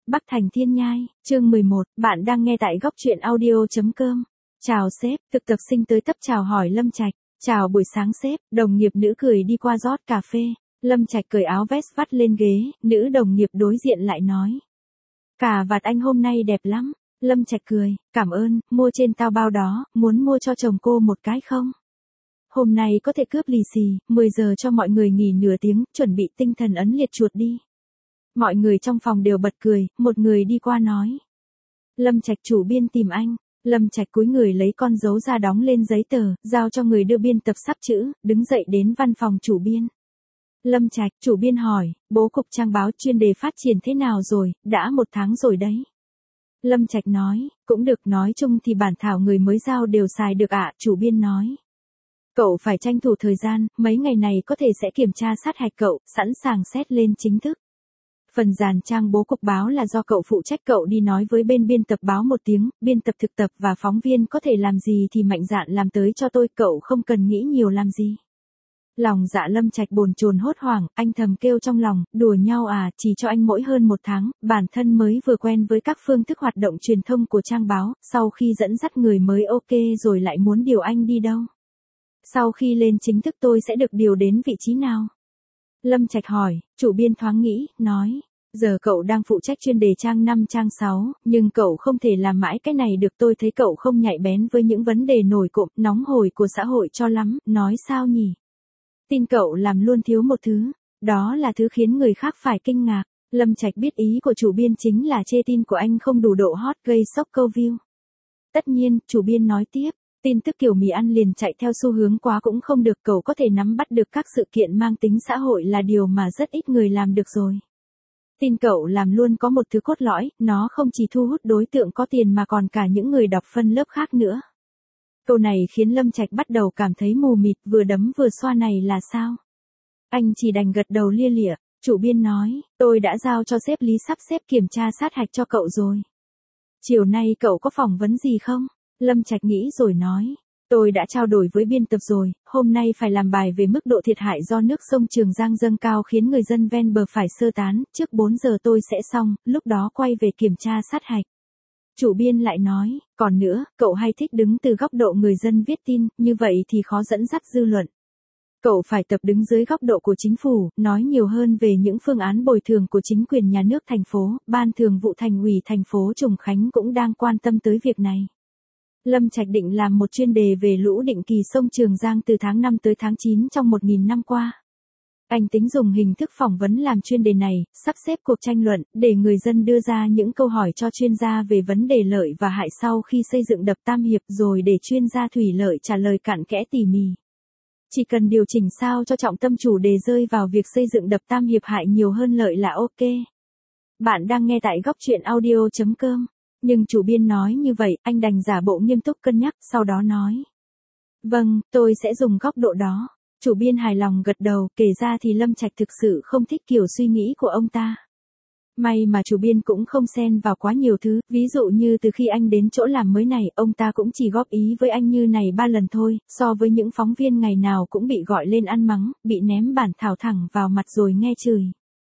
Bắc Thành Thiên Nhai, chương 11, bạn đang nghe tại góc truyện audio.com. Chào sếp, thực tập sinh tới tấp chào hỏi Lâm Trạch. Chào buổi sáng sếp, đồng nghiệp nữ cười đi qua rót cà phê. Lâm Trạch cởi áo vest vắt lên ghế, nữ đồng nghiệp đối diện lại nói. Cà vạt anh hôm nay đẹp lắm. Lâm Trạch cười, cảm ơn, mua trên tao bao đó, muốn mua cho chồng cô một cái không? Hôm nay có thể cướp lì xì, 10 giờ cho mọi người nghỉ nửa tiếng, chuẩn bị tinh thần ấn liệt chuột đi. Mọi người trong phòng đều bật cười, một người đi qua nói. Lâm Trạch chủ biên tìm anh. Lâm Trạch cúi người lấy con dấu ra đóng lên giấy tờ, giao cho người đưa biên tập sắp chữ, đứng dậy đến văn phòng chủ biên. Lâm Trạch, chủ biên hỏi, bố cục trang báo chuyên đề phát triển thế nào rồi, đã 1 tháng rồi đấy. Lâm Trạch nói, cũng được, nói chung thì bản thảo người mới giao đều xài được ạ, chủ biên nói. Cậu phải tranh thủ thời gian, mấy ngày này có thể sẽ kiểm tra sát hạch cậu, sẵn sàng xét lên chính thức. Phần dàn trang bố cục báo là do cậu phụ trách, cậu đi nói với bên biên tập báo một tiếng, biên tập thực tập và phóng viên có thể làm gì thì mạnh dạn làm tới cho tôi, cậu không cần nghĩ nhiều làm gì. Lòng dạ Lâm Trạch bồn chồn hốt hoảng, anh thầm kêu trong lòng, đùa nhau à, chỉ cho anh mỗi hơn 1 tháng, bản thân mới vừa quen với các phương thức hoạt động truyền thông của trang báo, sau khi dẫn dắt người mới ok rồi lại muốn điều anh đi đâu. Sau khi lên chính thức tôi sẽ được điều đến vị trí nào? Lâm Trạch hỏi, chủ biên thoáng nghĩ, nói, giờ cậu đang phụ trách chuyên đề trang 5 trang 6, nhưng cậu không thể làm mãi cái này được, tôi thấy cậu không nhạy bén với những vấn đề nổi cộm, nóng hổi của xã hội cho lắm, nói sao nhỉ? Tin cậu làm luôn thiếu một thứ, đó là thứ khiến người khác phải kinh ngạc. Lâm Trạch biết ý của chủ biên chính là chê tin của anh không đủ độ hot gây sốc câu view. Tất nhiên, chủ biên nói tiếp. Tin tức kiểu mì ăn liền chạy theo xu hướng quá cũng không được, cậu có thể nắm bắt được các sự kiện mang tính xã hội là điều mà rất ít người làm được rồi. Tin cậu làm luôn có một thứ cốt lõi, nó không chỉ thu hút đối tượng có tiền mà còn cả những người đọc phân lớp khác nữa. Câu này khiến Lâm Trạch bắt đầu cảm thấy mù mịt, vừa đấm vừa xoa này là sao? Anh chỉ đành gật đầu lia lịa, chủ biên nói, tôi đã giao cho sếp Lý sắp xếp kiểm tra sát hạch cho cậu rồi. Chiều nay cậu có phỏng vấn gì không? Lâm Trạch nghĩ rồi nói, tôi đã trao đổi với biên tập rồi, hôm nay phải làm bài về mức độ thiệt hại do nước sông Trường Giang dâng cao khiến người dân ven bờ phải sơ tán, trước 4 giờ tôi sẽ xong, lúc đó quay về kiểm tra sát hạch. Chủ biên lại nói, còn nữa, cậu hay thích đứng từ góc độ người dân viết tin, như vậy thì khó dẫn dắt dư luận. Cậu phải tập đứng dưới góc độ của chính phủ, nói nhiều hơn về những phương án bồi thường của chính quyền nhà nước thành phố, Ban Thường vụ Thành ủy thành phố Trùng Khánh cũng đang quan tâm tới việc này. Lâm Trạch định làm một chuyên đề về lũ định kỳ sông Trường Giang từ tháng 5 tới tháng 9 trong 1.000 năm qua. Anh tính dùng hình thức phỏng vấn làm chuyên đề này, sắp xếp cuộc tranh luận, để người dân đưa ra những câu hỏi cho chuyên gia về vấn đề lợi và hại sau khi xây dựng đập Tam Hiệp, rồi để chuyên gia thủy lợi trả lời cặn kẽ tỉ mỉ. Chỉ cần điều chỉnh sao cho trọng tâm chủ đề rơi vào việc xây dựng đập Tam Hiệp hại nhiều hơn lợi là ok. Bạn đang nghe tại góc truyện audio.com. Nhưng chủ biên nói như vậy, anh đành giả bộ nghiêm túc cân nhắc, sau đó nói. Vâng, tôi sẽ dùng góc độ đó. Chủ biên hài lòng gật đầu, kể ra thì Lâm Trạch thực sự không thích kiểu suy nghĩ của ông ta. May mà chủ biên cũng không xen vào quá nhiều thứ, ví dụ như từ khi anh đến chỗ làm mới này, ông ta cũng chỉ góp ý với anh như này 3 lần thôi, so với những phóng viên ngày nào cũng bị gọi lên ăn mắng, bị ném bản thảo thẳng vào mặt rồi nghe chửi.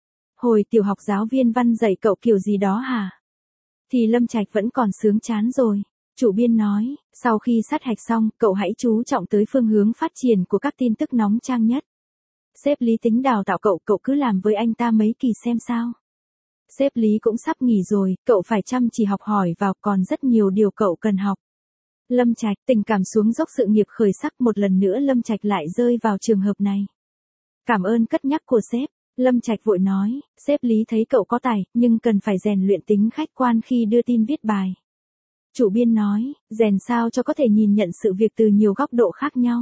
Hồi tiểu học giáo viên văn dạy cậu kiểu gì đó hả? Thì Lâm Trạch vẫn còn sướng chán rồi. Chủ biên nói, sau khi sát hạch xong, cậu hãy chú trọng tới phương hướng phát triển của các tin tức nóng trang nhất. Sếp Lý tính đào tạo cậu, cậu cứ làm với anh ta mấy kỳ xem sao. Sếp Lý cũng sắp nghỉ rồi, cậu phải chăm chỉ học hỏi vào, còn rất nhiều điều cậu cần học. Lâm Trạch, tình cảm xuống dốc sự nghiệp khởi sắc, một lần nữa Lâm Trạch lại rơi vào trường hợp này. Cảm ơn cất nhắc của sếp. Lâm Trạch vội nói, sếp Lý thấy cậu có tài, nhưng cần phải rèn luyện tính khách quan khi đưa tin viết bài. Chủ biên nói, rèn sao cho có thể nhìn nhận sự việc từ nhiều góc độ khác nhau.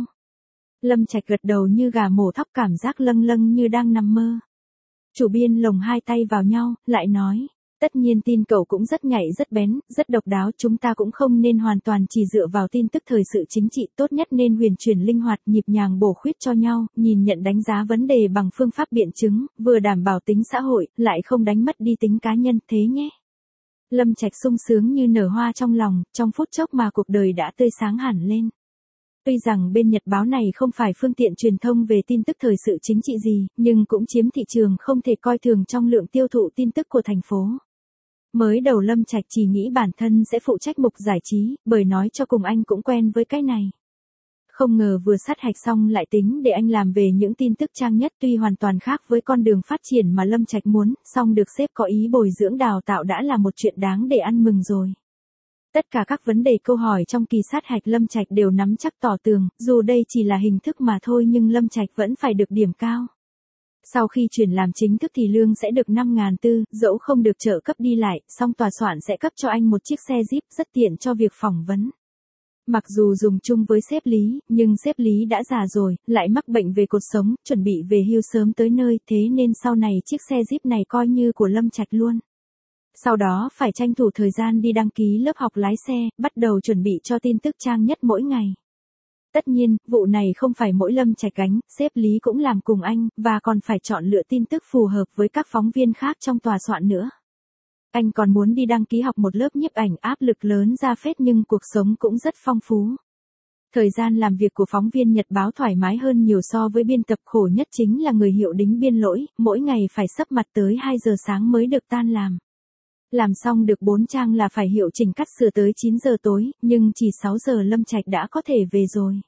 Lâm Trạch gật đầu như gà mổ thóc, cảm giác lâng lâng như đang nằm mơ. Chủ biên lồng hai tay vào nhau, lại nói, tất nhiên tin cậu cũng rất nhạy rất bén, rất độc đáo, chúng ta cũng không nên hoàn toàn chỉ dựa vào tin tức thời sự chính trị, tốt nhất nên huyền chuyển linh hoạt, nhịp nhàng bổ khuyết cho nhau, nhìn nhận đánh giá vấn đề bằng phương pháp biện chứng, vừa đảm bảo tính xã hội, lại không đánh mất đi tính cá nhân, thế nhé. Lâm Trạch sung sướng như nở hoa trong lòng, trong phút chốc mà cuộc đời đã tươi sáng hẳn lên. Tuy rằng bên Nhật báo này không phải phương tiện truyền thông về tin tức thời sự chính trị gì, nhưng cũng chiếm thị trường không thể coi thường trong lượng tiêu thụ tin tức của thành phố. Mới đầu Lâm Trạch chỉ nghĩ bản thân sẽ phụ trách mục giải trí, bởi nói cho cùng anh cũng quen với cái này. Không ngờ vừa sát hạch xong lại tính để anh làm về những tin tức trang nhất, tuy hoàn toàn khác với con đường phát triển mà Lâm Trạch muốn, song được sếp có ý bồi dưỡng đào tạo đã là một chuyện đáng để ăn mừng rồi. Tất cả các vấn đề câu hỏi trong kỳ sát hạch Lâm Trạch đều nắm chắc tỏ tường, dù đây chỉ là hình thức mà thôi nhưng Lâm Trạch vẫn phải được điểm cao. Sau khi chuyển làm chính thức thì lương sẽ được 5.400, dẫu không được trợ cấp đi lại, song tòa soạn sẽ cấp cho anh một chiếc xe Jeep rất tiện cho việc phỏng vấn. Mặc dù dùng chung với sếp Lý, nhưng sếp Lý đã già rồi, lại mắc bệnh về cột sống, chuẩn bị về hưu sớm tới nơi, thế nên sau này chiếc xe Jeep này coi như của Lâm Trạch luôn. Sau đó phải tranh thủ thời gian đi đăng ký lớp học lái xe, bắt đầu chuẩn bị cho tin tức trang nhất mỗi ngày. Tất nhiên, vụ này không phải mỗi Lâm Trạch gánh, sếp Lý cũng làm cùng anh, và còn phải chọn lựa tin tức phù hợp với các phóng viên khác trong tòa soạn nữa. Anh còn muốn đi đăng ký học một lớp nhiếp ảnh, áp lực lớn ra phết nhưng cuộc sống cũng rất phong phú. Thời gian làm việc của phóng viên nhật báo thoải mái hơn nhiều so với biên tập, khổ nhất chính là người hiệu đính biên lỗi, mỗi ngày phải sấp mặt tới 2 giờ sáng mới được tan làm. Làm xong được 4 trang là phải hiệu chỉnh cắt sửa tới 9 giờ tối, nhưng chỉ 6 giờ Lâm Trạch đã có thể về rồi.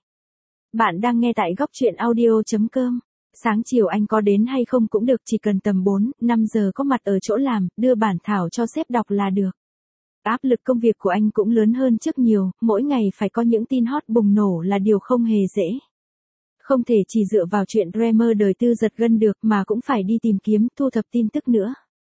Bạn đang nghe tại góc truyện audio.com. Sáng chiều anh có đến hay không cũng được, chỉ cần tầm 4-5 giờ có mặt ở chỗ làm, đưa bản thảo cho sếp đọc là được. Áp lực công việc của anh cũng lớn hơn trước nhiều, mỗi ngày phải có những tin hot bùng nổ là điều không hề dễ. Không thể chỉ dựa vào chuyện Dreamer đời tư giật gân được mà cũng phải đi tìm kiếm, thu thập tin tức nữa.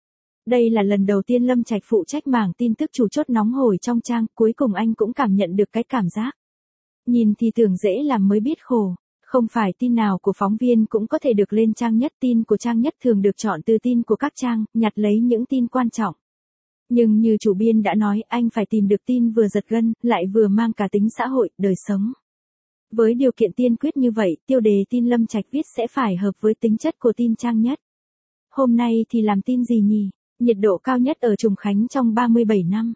Đây là lần đầu tiên Lâm Trạch phụ trách mảng tin tức chủ chốt nóng hổi trong trang, cuối cùng anh cũng cảm nhận được cái cảm giác. Nhìn thì tưởng dễ làm mới biết khổ. Không phải tin nào của phóng viên cũng có thể được lên trang nhất, tin của trang nhất thường được chọn từ tin của các trang, nhặt lấy những tin quan trọng. Nhưng như chủ biên đã nói, anh phải tìm được tin vừa giật gân, lại vừa mang cả tính xã hội, đời sống. Với điều kiện tiên quyết như vậy, tiêu đề tin Lâm Trạch viết sẽ phải hợp với tính chất của tin trang nhất. Hôm nay thì làm tin gì nhỉ? Nhiệt độ cao nhất ở Trùng Khánh trong 37 năm.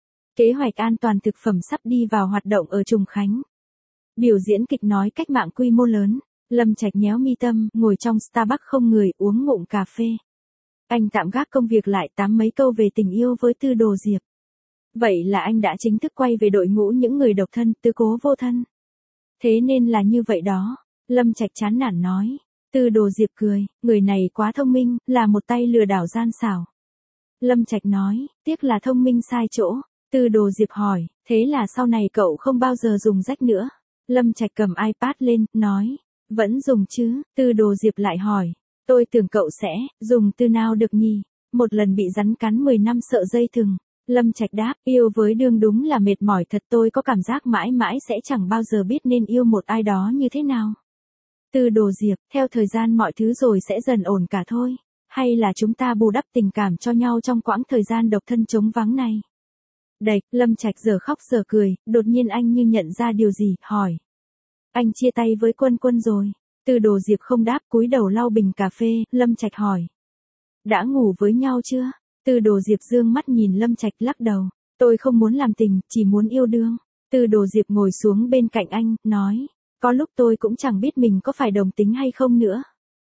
Kế hoạch an toàn thực phẩm sắp đi vào hoạt động ở Trùng Khánh. Biểu diễn kịch nói cách mạng quy mô lớn, Lâm Trạch nhéo mi tâm, ngồi trong Starbucks không người, uống ngụm cà phê. Anh tạm gác công việc lại, tám mấy câu về tình yêu với Tư Đồ Diệp. Vậy là anh đã chính thức quay về đội ngũ những người độc thân, tứ cố vô thân. Thế nên là như vậy đó, Lâm Trạch chán nản nói. Tư Đồ Diệp cười, người này quá thông minh, là một tay lừa đảo gian xảo. Lâm Trạch nói, tiếc là thông minh sai chỗ. Tư Đồ Diệp hỏi, thế là sau này cậu không bao giờ dùng rách nữa. Lâm Trạch cầm iPad lên, nói, vẫn dùng chứ. Tư Đồ Diệp lại hỏi, tôi tưởng cậu sẽ dùng từ nào được nhỉ? Một lần bị rắn cắn 10 năm sợ dây thừng. Lâm Trạch đáp, yêu với đương đúng là mệt mỏi thật, tôi có cảm giác mãi mãi sẽ chẳng bao giờ biết nên yêu một ai đó như thế nào. Tư Đồ Diệp, theo thời gian mọi thứ rồi sẽ dần ổn cả thôi. Hay là chúng ta bù đắp tình cảm cho nhau trong quãng thời gian độc thân trống vắng này? Đạch, Lâm Trạch giờ khóc giờ cười, đột nhiên anh như nhận ra điều gì, hỏi. Anh chia tay với Quân Quân rồi. Tư Đồ Diệp không đáp, cúi đầu lau bình cà phê, Lâm Trạch hỏi. Đã ngủ với nhau chưa? Tư Đồ Diệp dương mắt nhìn Lâm Trạch lắc đầu. Tôi không muốn làm tình, chỉ muốn yêu đương. Tư Đồ Diệp ngồi xuống bên cạnh anh, nói. Có lúc tôi cũng chẳng biết mình có phải đồng tính hay không nữa.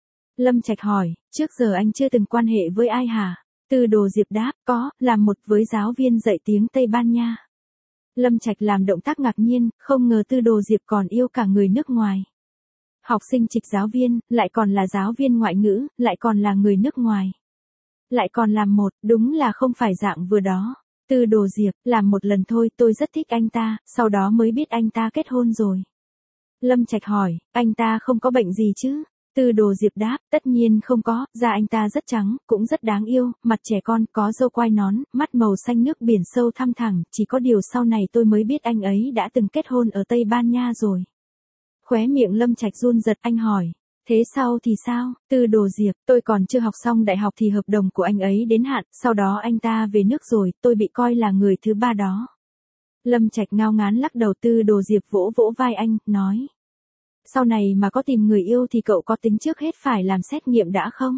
Lâm Trạch hỏi, trước giờ anh chưa từng quan hệ với ai hả? Tư Đồ Diệp đáp, có, làm một với giáo viên dạy tiếng Tây Ban Nha. Lâm Trạch làm động tác ngạc nhiên, không ngờ Tư Đồ Diệp còn yêu cả người nước ngoài. Học sinh trịch giáo viên, lại còn là giáo viên ngoại ngữ, lại còn là người nước ngoài. Lại còn làm một, đúng là không phải dạng vừa đó. Tư Đồ Diệp, làm một lần thôi, tôi rất thích anh ta, sau đó mới biết anh ta kết hôn rồi. Lâm Trạch hỏi, anh ta không có bệnh gì chứ? Tư Đồ Diệp đáp, tất nhiên không có, da anh ta rất trắng, cũng rất đáng yêu, mặt trẻ con, có râu quai nón, mắt màu xanh nước biển sâu thăm thẳm, chỉ có điều sau này tôi mới biết anh ấy đã từng kết hôn ở Tây Ban Nha rồi. Khóe miệng Lâm Trạch run giật, anh hỏi, thế sau thì sao? Tư Đồ Diệp, tôi còn chưa học xong đại học thì hợp đồng của anh ấy đến hạn, sau đó anh ta về nước rồi, tôi bị coi là người thứ ba đó. Lâm Trạch ngao ngán lắc đầu. Tư Đồ Diệp vỗ vỗ vai anh, nói. Sau này mà có tìm người yêu thì cậu có tính trước hết phải làm xét nghiệm đã không?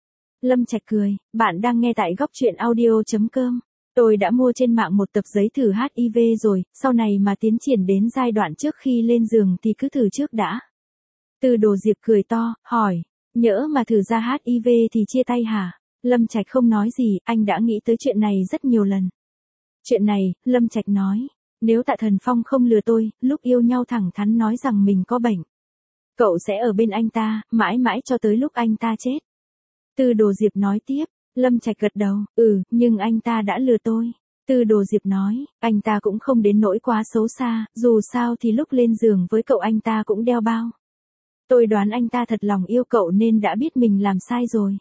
Lâm Trạch cười, bạn đang nghe tại góc truyện audio.com. Tôi đã mua trên mạng một tập giấy thử HIV rồi, sau này mà tiến triển đến giai đoạn trước khi lên giường thì cứ thử trước đã. Tư Đồ Diệp cười to, hỏi, nhỡ mà thử ra HIV thì chia tay hả? Lâm Trạch không nói gì, anh đã nghĩ tới chuyện này rất nhiều lần. Chuyện này, Lâm Trạch nói, nếu Tạ Thần Phong không lừa tôi, lúc yêu nhau thẳng thắn nói rằng mình có bệnh, cậu sẽ ở bên anh ta, mãi mãi cho tới lúc anh ta chết. Tư Đồ Diệp nói tiếp, Lâm Trạch gật đầu, nhưng anh ta đã lừa tôi. Tư Đồ Diệp nói, anh ta cũng không đến nỗi quá xấu xa, dù sao thì lúc lên giường với cậu anh ta cũng đeo bao. Tôi đoán anh ta thật lòng yêu cậu nên đã biết mình làm sai rồi.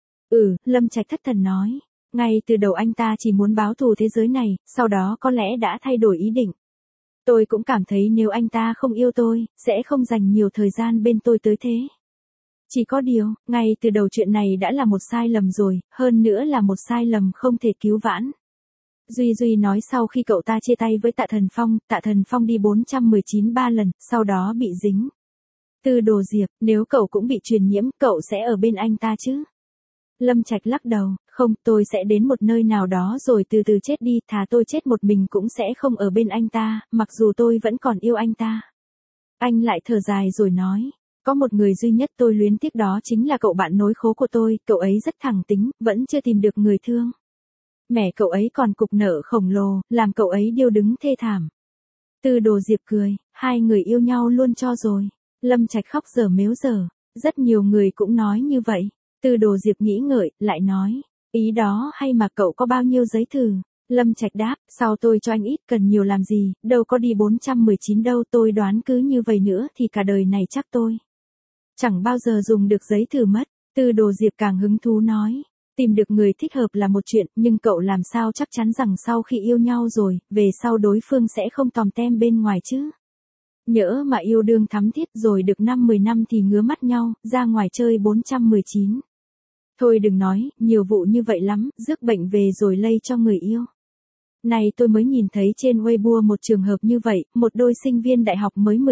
Lâm Trạch thất thần nói, ngay từ đầu anh ta chỉ muốn báo thù thế giới này, sau đó có lẽ đã thay đổi ý định. Tôi cũng cảm thấy nếu anh ta không yêu tôi, sẽ không dành nhiều thời gian bên tôi tới thế. Chỉ có điều, ngay từ đầu chuyện này đã là một sai lầm rồi, hơn nữa là một sai lầm không thể cứu vãn. Duy nói sau khi cậu ta chia tay với Tạ Thần Phong đi 419 3 lần, sau đó bị dính. Tư Đồ Diệp, nếu cậu cũng bị truyền nhiễm, cậu sẽ ở bên anh ta chứ? Lâm Trạch lắc đầu, không, tôi sẽ đến một nơi nào đó rồi từ từ chết đi, thà tôi chết một mình cũng sẽ không ở bên anh ta, mặc dù tôi vẫn còn yêu anh ta. Anh lại thở dài rồi nói, có một người duy nhất tôi luyến tiếc đó chính là cậu bạn nối khố của tôi, cậu ấy rất thẳng tính, vẫn chưa tìm được người thương. Mẹ cậu ấy còn cục nợ khổng lồ, làm cậu ấy điêu đứng thê thảm. Tư Đồ Diệp cười, hai người yêu nhau luôn cho rồi. Lâm Trạch khóc dở mếu dở, rất nhiều người cũng nói như vậy. Tư Đồ Diệp nghĩ ngợi, lại nói, ý đó hay mà cậu có bao nhiêu giấy thử? Lâm Trạch đáp, sao tôi cho anh ít, cần nhiều làm gì, đâu có đi 419 đâu, tôi đoán cứ như vậy nữa thì cả đời này chắc tôi chẳng bao giờ dùng được giấy thử mất. Tư Đồ Diệp càng hứng thú nói, tìm được người thích hợp là một chuyện, nhưng cậu làm sao chắc chắn rằng sau khi yêu nhau rồi, về sau đối phương sẽ không tòm tem bên ngoài chứ? Nhỡ mà yêu đương thắm thiết rồi được 5-10 năm thì ngứa mắt nhau, ra ngoài chơi 419. Thôi đừng nói, nhiều vụ như vậy lắm, rước bệnh về rồi lây cho người yêu. Này tôi mới nhìn thấy trên Weibo một trường hợp như vậy, một đôi sinh viên đại học mới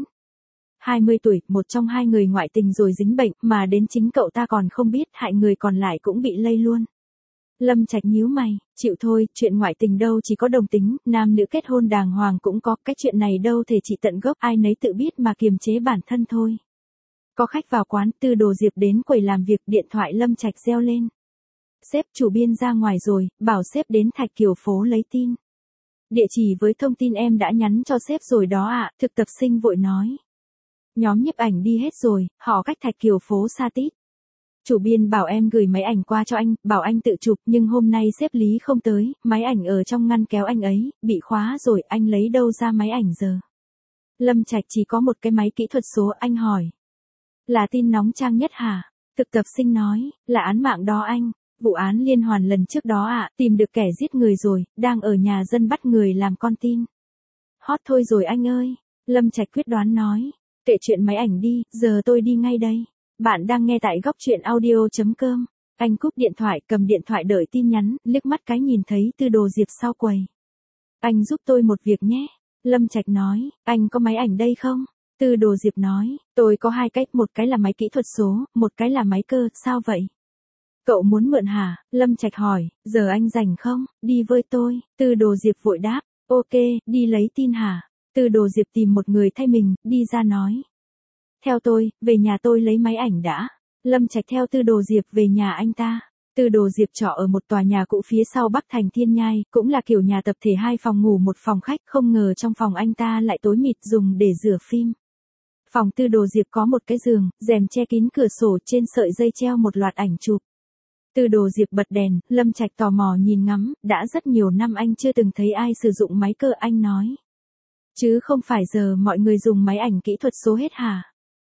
19-20 tuổi, một trong hai người ngoại tình rồi dính bệnh, mà đến chính cậu ta còn không biết, hại người còn lại cũng bị lây luôn. Lâm Trạch nhíu mày, chịu thôi, chuyện ngoại tình đâu chỉ có đồng tính, nam nữ kết hôn đàng hoàng cũng có, cái chuyện này đâu thể trị tận gốc, ai nấy tự biết mà kiềm chế bản thân thôi. Có khách vào quán, Tư Đồ Diệp đến quầy làm việc, điện thoại Lâm Trạch reo lên. Sếp, chủ biên ra ngoài rồi, bảo sếp đến Thạch Kiều phố lấy tin. Địa chỉ với thông tin em đã nhắn cho sếp rồi đó ạ, thực tập sinh vội nói. Nhóm nhiếp ảnh đi hết rồi, họ cách Thạch Kiều phố xa tít. Chủ biên bảo em gửi máy ảnh qua cho anh, bảo anh tự chụp, nhưng hôm nay sếp Lý không tới, máy ảnh ở trong ngăn kéo anh ấy, bị khóa rồi, anh lấy đâu ra máy ảnh giờ? Lâm Trạch chỉ có một cái máy kỹ thuật số, anh hỏi. Là tin nóng trang nhất hả? Thực tập sinh nói, là án mạng đó anh. Vụ án liên hoàn lần trước đó ạ, tìm được kẻ giết người rồi, đang ở nhà dân bắt người làm con tin. Hot thôi rồi anh ơi. Lâm Trạch quyết đoán nói. Kệ chuyện máy ảnh đi, giờ tôi đi ngay đây. Bạn đang nghe tại góc truyện audio.com. Anh cúp điện thoại, cầm điện thoại đợi tin nhắn, liếc mắt cái nhìn thấy Tư Đồ Diệp sau quầy. Anh giúp tôi một việc nhé. Lâm Trạch nói, anh có máy ảnh đây không? Tư Đồ Diệp nói, tôi có hai cách, một cái là máy kỹ thuật số, một cái là máy cơ, sao vậy? Cậu muốn mượn hả? Lâm Trạch hỏi, giờ anh rảnh không? Đi với tôi. Tư Đồ Diệp vội đáp, ok, đi lấy tin hả? Tư Đồ Diệp tìm một người thay mình, đi ra nói. Theo tôi, về nhà tôi lấy máy ảnh đã. Lâm Trạch theo Tư Đồ Diệp về nhà anh ta. Tư Đồ Diệp trọ ở một tòa nhà cũ phía sau Bắc Thành Thiên Nhai, cũng là kiểu nhà tập thể 2 phòng ngủ 1 phòng khách, không ngờ trong phòng anh ta lại tối mịt dùng để rửa phim. Phòng Tư Đồ Diệp có một cái giường, rèm che kín cửa sổ, trên sợi dây treo một loạt ảnh chụp. Tư Đồ Diệp bật đèn, Lâm Trạch tò mò nhìn ngắm, đã rất nhiều năm anh chưa từng thấy ai sử dụng máy cơ, anh nói. Chứ không phải giờ mọi người dùng máy ảnh kỹ thuật số hết hả?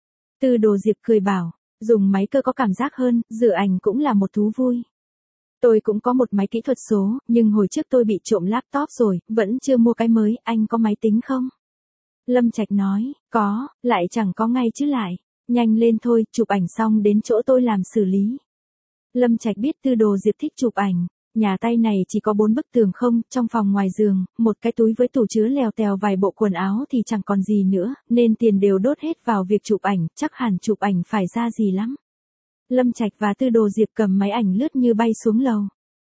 Tư Đồ Diệp cười bảo, dùng máy cơ có cảm giác hơn, rửa ảnh cũng là một thú vui. Tôi cũng có một máy kỹ thuật số, nhưng hồi trước tôi bị trộm laptop rồi, vẫn chưa mua cái mới, anh có máy tính không? Lâm Trạch nói, có, lại chẳng có ngay chứ lại. Nhanh lên thôi, chụp ảnh xong đến chỗ tôi làm xử lý. Lâm Trạch biết Tư Đồ Diệp thích chụp ảnh. Nhà tay này chỉ có 4 bức tường không, trong phòng ngoài giường, một cái túi với tủ chứa lèo tèo vài bộ quần áo thì chẳng còn gì nữa, nên tiền đều đốt hết vào việc chụp ảnh, chắc hẳn chụp ảnh phải ra gì lắm. Lâm Trạch và Tư Đồ Diệp cầm máy ảnh lướt như bay xuống lầu.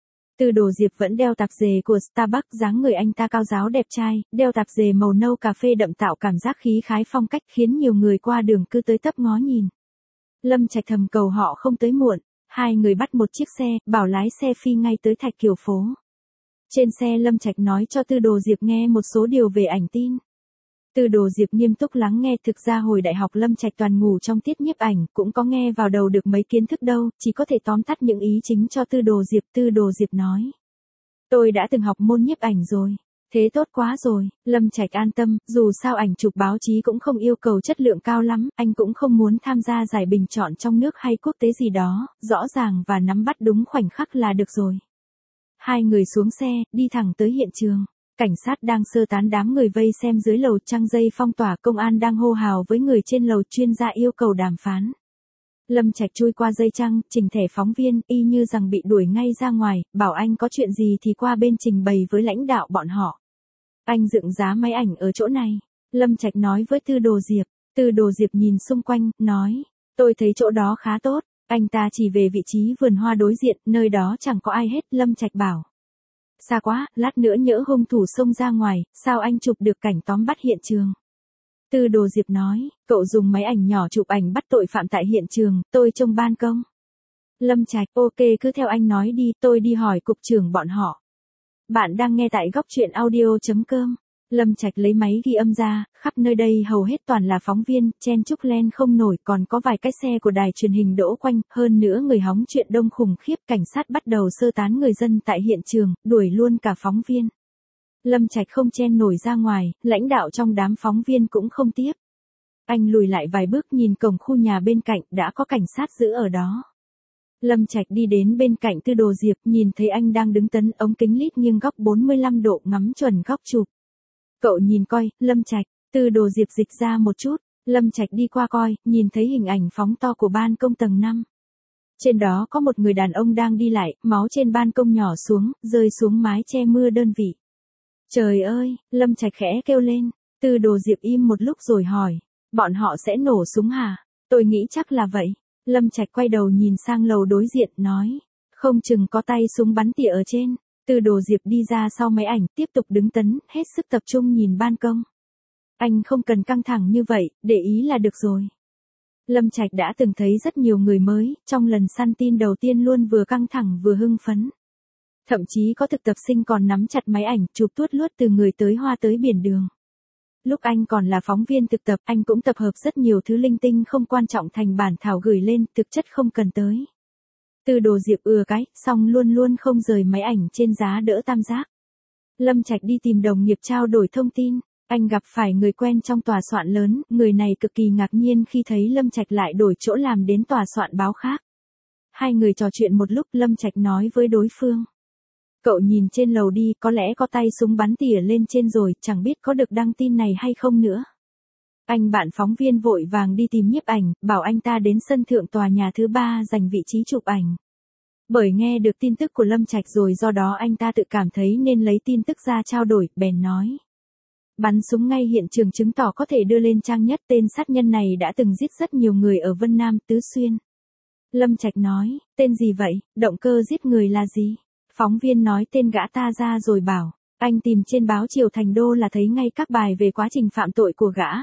Tư Đồ Diệp vẫn đeo tạp dề của Starbucks, dáng người anh ta cao ráo đẹp trai, đeo tạp dề màu nâu cà phê đậm tạo cảm giác khí khái phong cách khiến nhiều người qua đường cứ tới tấp ngó nhìn. Lâm Trạch thầm cầu họ không tới muộn. Hai người bắt một chiếc xe, bảo lái xe phi ngay tới Thạch Kiều phố. Trên xe Lâm Trạch nói cho Tư Đồ Diệp nghe một số điều về ảnh tin. Tư Đồ Diệp nghiêm túc lắng nghe, thực ra hồi đại học Lâm Trạch toàn ngủ trong tiết nhiếp ảnh, cũng có nghe vào đầu được mấy kiến thức đâu, chỉ có thể tóm tắt những ý chính cho Tư Đồ Diệp. Tư Đồ Diệp nói: tôi đã từng học môn nhiếp ảnh rồi. Thế tốt quá rồi, Lâm Trạch an tâm, dù sao ảnh chụp báo chí cũng không yêu cầu chất lượng cao lắm, anh cũng không muốn tham gia giải bình chọn trong nước hay quốc tế gì đó, rõ ràng và nắm bắt đúng khoảnh khắc là được rồi. Hai người xuống xe, đi thẳng tới hiện trường. Cảnh sát đang sơ tán đám người vây xem dưới lầu, trăng dây phong tỏa, công an đang hô hào với người trên lầu, chuyên gia yêu cầu đàm phán. Lâm Trạch chui qua dây trăng, trình thẻ phóng viên, y như rằng bị đuổi ngay ra ngoài, bảo anh có chuyện gì thì qua bên trình bày với lãnh đạo bọn họ. Anh dựng giá máy ảnh ở chỗ này. Lâm Trạch nói với Tư Đồ Diệp. Tư Đồ Diệp nhìn xung quanh, nói: tôi thấy chỗ đó khá tốt. Anh ta chỉ về vị trí vườn hoa đối diện, nơi đó chẳng có ai hết. Lâm Trạch bảo: xa quá, lát nữa nhỡ hung thủ xông ra ngoài, sao anh chụp được cảnh tóm bắt hiện trường? Tư Đồ Diệp nói: cậu dùng máy ảnh nhỏ chụp ảnh bắt tội phạm tại hiện trường, tôi trông ban công. Lâm Trạch: ok, cứ theo anh nói đi, tôi đi hỏi cục trưởng bọn họ. Bạn đang nghe tại góc truyện audio.com. Lâm Trạch lấy máy ghi âm ra, khắp nơi đây hầu hết toàn là phóng viên, chen chúc len không nổi, còn có vài cái xe của đài truyền hình đỗ quanh, hơn nữa người hóng chuyện đông khủng khiếp, cảnh sát bắt đầu sơ tán người dân tại hiện trường, đuổi luôn cả phóng viên. Lâm Trạch không chen nổi ra ngoài, lãnh đạo trong đám phóng viên cũng không tiếp. Anh lùi lại vài bước nhìn cổng khu nhà bên cạnh, đã có cảnh sát giữ ở đó. Lâm Trạch đi đến bên cạnh Tư Đồ Diệp, nhìn thấy anh đang đứng tấn ống kính lít nghiêng góc 45 độ ngắm chuẩn góc chụp. Cậu nhìn coi, Lâm Trạch. Tư Đồ Diệp dịch ra một chút. Lâm Trạch đi qua coi, nhìn thấy hình ảnh phóng to của ban công tầng 5. Trên đó có một người đàn ông đang đi lại, máu trên ban công nhỏ xuống, rơi xuống mái che mưa đơn vị. Trời ơi, Lâm Trạch khẽ kêu lên. Tư Đồ Diệp im một lúc rồi hỏi: bọn họ sẽ nổ súng hả? Tôi nghĩ chắc là vậy. Lâm Trạch quay đầu nhìn sang lầu đối diện, nói: không chừng có tay súng bắn tỉa ở trên. Tư Đồ Diệp đi ra sau máy ảnh, tiếp tục đứng tấn, hết sức tập trung nhìn ban công. Anh không cần căng thẳng như vậy, để ý là được rồi. Lâm Trạch đã từng thấy rất nhiều người mới, trong lần săn tin đầu tiên luôn vừa căng thẳng vừa hưng phấn. Thậm chí có thực tập sinh còn nắm chặt máy ảnh, chụp tuốt lướt từ người tới hoa tới biển đường. Lúc anh còn là phóng viên thực tập, anh cũng tập hợp rất nhiều thứ linh tinh không quan trọng thành bản thảo gửi lên, thực chất không cần tới. Tư Đồ Diệp cái, xong luôn luôn không rời máy ảnh trên giá đỡ tam giác. Lâm Trạch đi tìm đồng nghiệp trao đổi thông tin, anh gặp phải người quen trong tòa soạn lớn, người này cực kỳ ngạc nhiên khi thấy Lâm Trạch lại đổi chỗ làm đến tòa soạn báo khác. Hai người trò chuyện một lúc, Lâm Trạch nói với đối phương: cậu nhìn trên lầu đi, có lẽ có tay súng bắn tỉa lên trên rồi, chẳng biết có được đăng tin này hay không nữa. Anh bạn phóng viên vội vàng đi tìm nhiếp ảnh, bảo anh ta đến sân thượng tòa nhà thứ 3 giành vị trí chụp ảnh. Bởi nghe được tin tức của Lâm Trạch rồi, do đó anh ta tự cảm thấy nên lấy tin tức ra trao đổi, bèn nói: bắn súng ngay hiện trường chứng tỏ có thể đưa lên trang nhất, tên sát nhân này đã từng giết rất nhiều người ở Vân Nam, Tứ Xuyên. Lâm Trạch nói: tên gì vậy, động cơ giết người là gì? Phóng viên nói tên gã ta ra rồi bảo: anh tìm trên báo Triều Thành Đô là thấy ngay các bài về quá trình phạm tội của gã.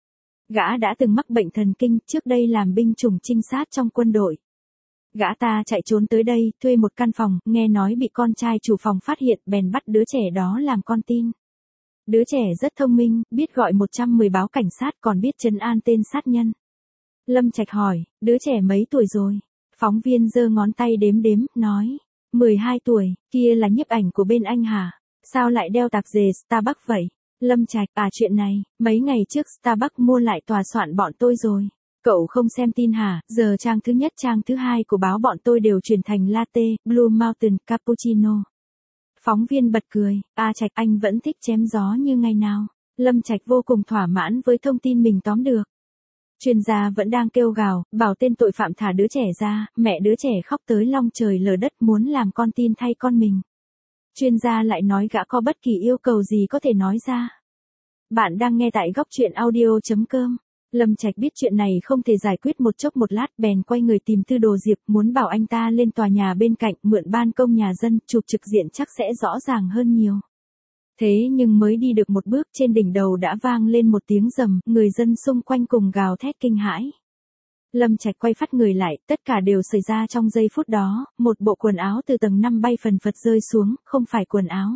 Gã đã từng mắc bệnh thần kinh, trước đây làm binh chủng trinh sát trong quân đội. Gã ta chạy trốn tới đây, thuê một căn phòng, nghe nói bị con trai chủ phòng phát hiện, bèn bắt đứa trẻ đó làm con tin. Đứa trẻ rất thông minh, biết gọi 110 báo cảnh sát, còn biết trấn an tên sát nhân. Lâm Trạch hỏi: đứa trẻ mấy tuổi rồi? Phóng viên giơ ngón tay đếm đếm, nói: 12 tuổi, kia là nhiếp ảnh của bên anh hả? Sao lại đeo tạp dề Starbucks vậy? Lâm Trạch: chuyện này, mấy ngày trước Starbucks mua lại tòa soạn bọn tôi rồi. Cậu không xem tin hả? Giờ trang thứ nhất, trang thứ hai của báo bọn tôi đều chuyển thành latte, Blue Mountain, cappuccino. Phóng viên bật cười: Trạch, anh vẫn thích chém gió như ngày nào. Lâm Trạch vô cùng thỏa mãn với thông tin mình tóm được. Chuyên gia vẫn đang kêu gào, bảo tên tội phạm thả đứa trẻ ra, mẹ đứa trẻ khóc tới long trời lở đất muốn làm con tin thay con mình. Chuyên gia lại nói gã có bất kỳ yêu cầu gì có thể nói ra. Bạn đang nghe tại góc truyện audio.com. Lâm Trạch biết chuyện này không thể giải quyết một chốc một lát, bèn quay người tìm Tư Đồ Diệp, muốn bảo anh ta lên tòa nhà bên cạnh, mượn ban công nhà dân, chụp trực diện chắc sẽ rõ ràng hơn nhiều. Thế nhưng mới đi được một bước, trên đỉnh đầu đã vang lên một tiếng rầm, người dân xung quanh cùng gào thét kinh hãi. Lâm Trạch quay phát người lại, tất cả đều xảy ra trong giây phút đó, một bộ quần áo từ tầng 5 bay phần phật rơi xuống, không phải quần áo.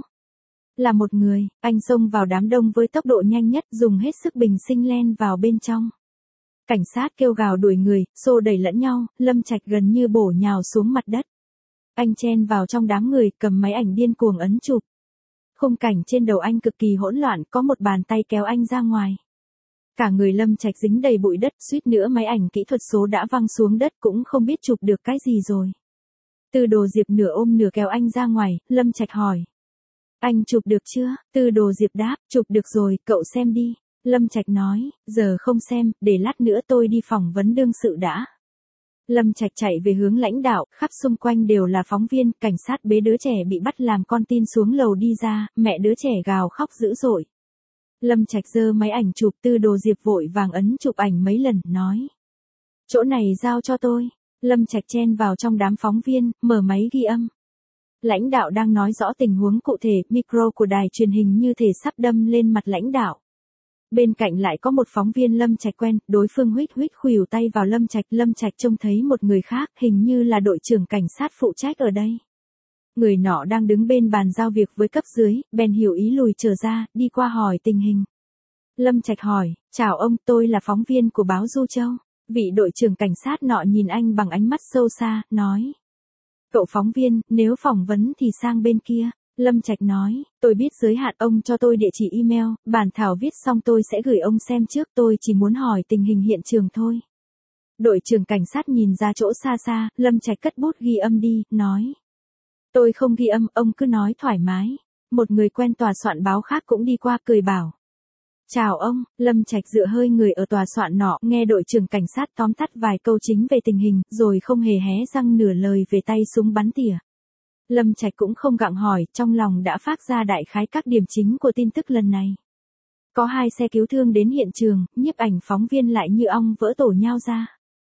Là một người, anh xông vào đám đông với tốc độ nhanh nhất, dùng hết sức bình sinh len vào bên trong. Cảnh sát kêu gào đuổi người, xô đẩy lẫn nhau, Lâm Trạch gần như bổ nhào xuống mặt đất. Anh chen vào trong đám người, cầm máy ảnh điên cuồng ấn chụp. Khung cảnh trên đầu anh cực kỳ hỗn loạn, có một bàn tay kéo anh ra ngoài. Cả người Lâm Trạch dính đầy bụi đất, suýt nữa máy ảnh kỹ thuật số đã văng xuống đất, cũng không biết chụp được cái gì rồi. Tư Đồ Diệp nửa ôm nửa kéo anh ra ngoài, Lâm Trạch hỏi. Anh chụp được chưa? Tư Đồ Diệp đáp, chụp được rồi, cậu xem đi. Lâm Trạch nói, giờ không xem, để lát nữa tôi đi phỏng vấn đương sự đã. Lâm Trạch chạy về hướng lãnh đạo, khắp xung quanh đều là phóng viên, cảnh sát bế đứa trẻ bị bắt làm con tin xuống lầu đi ra, mẹ đứa trẻ gào khóc dữ dội. Lâm Trạch giơ máy ảnh chụp, Tư Đồ Diệp vội vàng ấn chụp ảnh mấy lần, nói. Chỗ này giao cho tôi. Lâm Trạch chen vào trong đám phóng viên, mở máy ghi âm. Lãnh đạo đang nói rõ tình huống cụ thể, micro của đài truyền hình như thể sắp đâm lên mặt lãnh đạo. Bên cạnh lại có một phóng viên Lâm Trạch quen, đối phương huýt huýt khuỷu tay vào Lâm Trạch trông thấy một người khác, hình như là đội trưởng cảnh sát phụ trách ở đây. Người nọ đang đứng bên bàn giao việc với cấp dưới, bèn hiểu ý lùi trở ra, đi qua hỏi tình hình. Lâm Trạch hỏi, chào ông, tôi là phóng viên của báo Du Châu. Vị đội trưởng cảnh sát nọ nhìn anh bằng ánh mắt sâu xa, nói. Cậu phóng viên, nếu phỏng vấn thì sang bên kia. Lâm Trạch nói, tôi biết giới hạn, ông cho tôi địa chỉ email, bản thảo viết xong tôi sẽ gửi ông xem trước, tôi chỉ muốn hỏi tình hình hiện trường thôi. Đội trưởng cảnh sát nhìn ra chỗ xa xa, Lâm Trạch cất bút ghi âm đi, nói. Tôi không ghi âm, ông cứ nói thoải mái. Một người quen tòa soạn báo khác cũng đi qua cười bảo. Chào ông, Lâm Trạch dựa hơi người ở tòa soạn nọ, nghe đội trưởng cảnh sát tóm tắt vài câu chính về tình hình, rồi không hề hé răng nửa lời về tay súng bắn tỉa. Lâm Trạch cũng không gặng hỏi, trong lòng đã phát ra đại khái các điểm chính của tin tức lần này. Có 2 xe cứu thương đến hiện trường, nhiếp ảnh phóng viên lại như ong vỡ tổ nhao ra.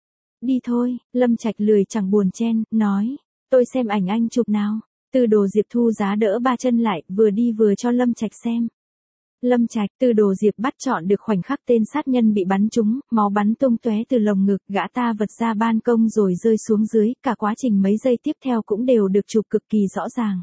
Đi thôi, Lâm Trạch lười chẳng buồn chen, nói. Tôi xem ảnh anh chụp nào. Tư Đồ Diệp thu giá đỡ 3 chân lại, vừa đi vừa cho Lâm Trạch xem. Lâm Trạch, Tư Đồ Diệp bắt chọn được khoảnh khắc tên sát nhân bị bắn trúng, máu bắn tung tóe từ lồng ngực, gã ta vật ra ban công rồi rơi xuống dưới, cả quá trình mấy giây tiếp theo cũng đều được chụp cực kỳ rõ ràng.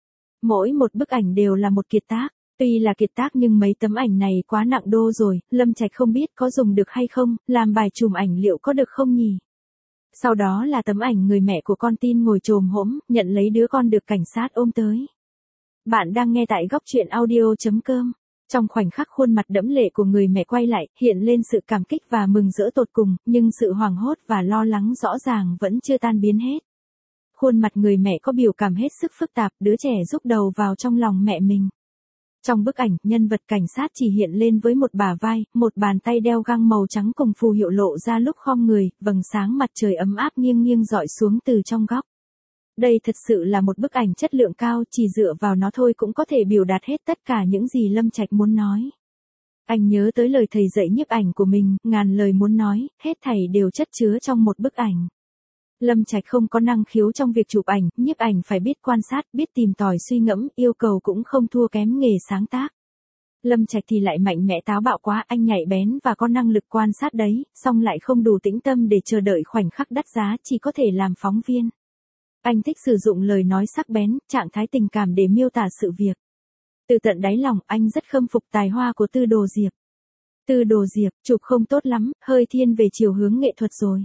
Mỗi một bức ảnh đều là một kiệt tác, tuy là kiệt tác nhưng mấy tấm ảnh này quá nặng đô rồi, Lâm Trạch không biết có dùng được hay không, làm bài chùm ảnh liệu có được không nhỉ? Sau đó là tấm ảnh người mẹ của con tin ngồi chồm hổm, nhận lấy đứa con được cảnh sát ôm tới. Bạn đang nghe tại góc truyện audio.com. Trong khoảnh khắc khuôn mặt đẫm lệ của người mẹ quay lại, hiện lên sự cảm kích và mừng rỡ tột cùng, nhưng sự hoảng hốt và lo lắng rõ ràng vẫn chưa tan biến hết. Khuôn mặt người mẹ có biểu cảm hết sức phức tạp, đứa trẻ rúc đầu vào trong lòng mẹ mình. Trong bức ảnh, nhân vật cảnh sát chỉ hiện lên với một bả vai, một bàn tay đeo găng màu trắng cùng phù hiệu lộ ra lúc khom người, vầng sáng mặt trời ấm áp nghiêng nghiêng dọi xuống từ trong góc. Đây thật sự là một bức ảnh chất lượng cao, chỉ dựa vào nó thôi cũng có thể biểu đạt hết tất cả những gì Lâm Trạch muốn nói. Anh nhớ tới lời thầy dạy nhiếp ảnh của mình, ngàn lời muốn nói, hết thảy đều chất chứa trong một bức ảnh. Lâm Trạch không có năng khiếu trong việc chụp ảnh, nhiếp ảnh phải biết quan sát, biết tìm tòi suy ngẫm, yêu cầu cũng không thua kém nghề sáng tác. Lâm Trạch thì lại mạnh mẽ táo bạo quá, anh nhạy bén và có năng lực quan sát đấy, song lại không đủ tĩnh tâm để chờ đợi khoảnh khắc đắt giá, chỉ có thể làm phóng viên. Anh thích sử dụng lời nói sắc bén, trạng thái tình cảm để miêu tả sự việc. Từ tận đáy lòng, anh rất khâm phục tài hoa của Tư Đồ Diệp. Tư Đồ Diệp, chụp không tốt lắm, hơi thiên về chiều hướng nghệ thuật rồi.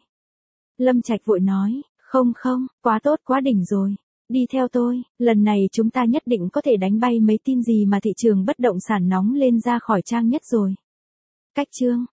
Lâm Trạch vội nói, không, quá tốt quá đỉnh rồi. Đi theo tôi, lần này chúng ta nhất định có thể đánh bay mấy tin gì mà thị trường bất động sản nóng lên ra khỏi trang nhất rồi. Cách chương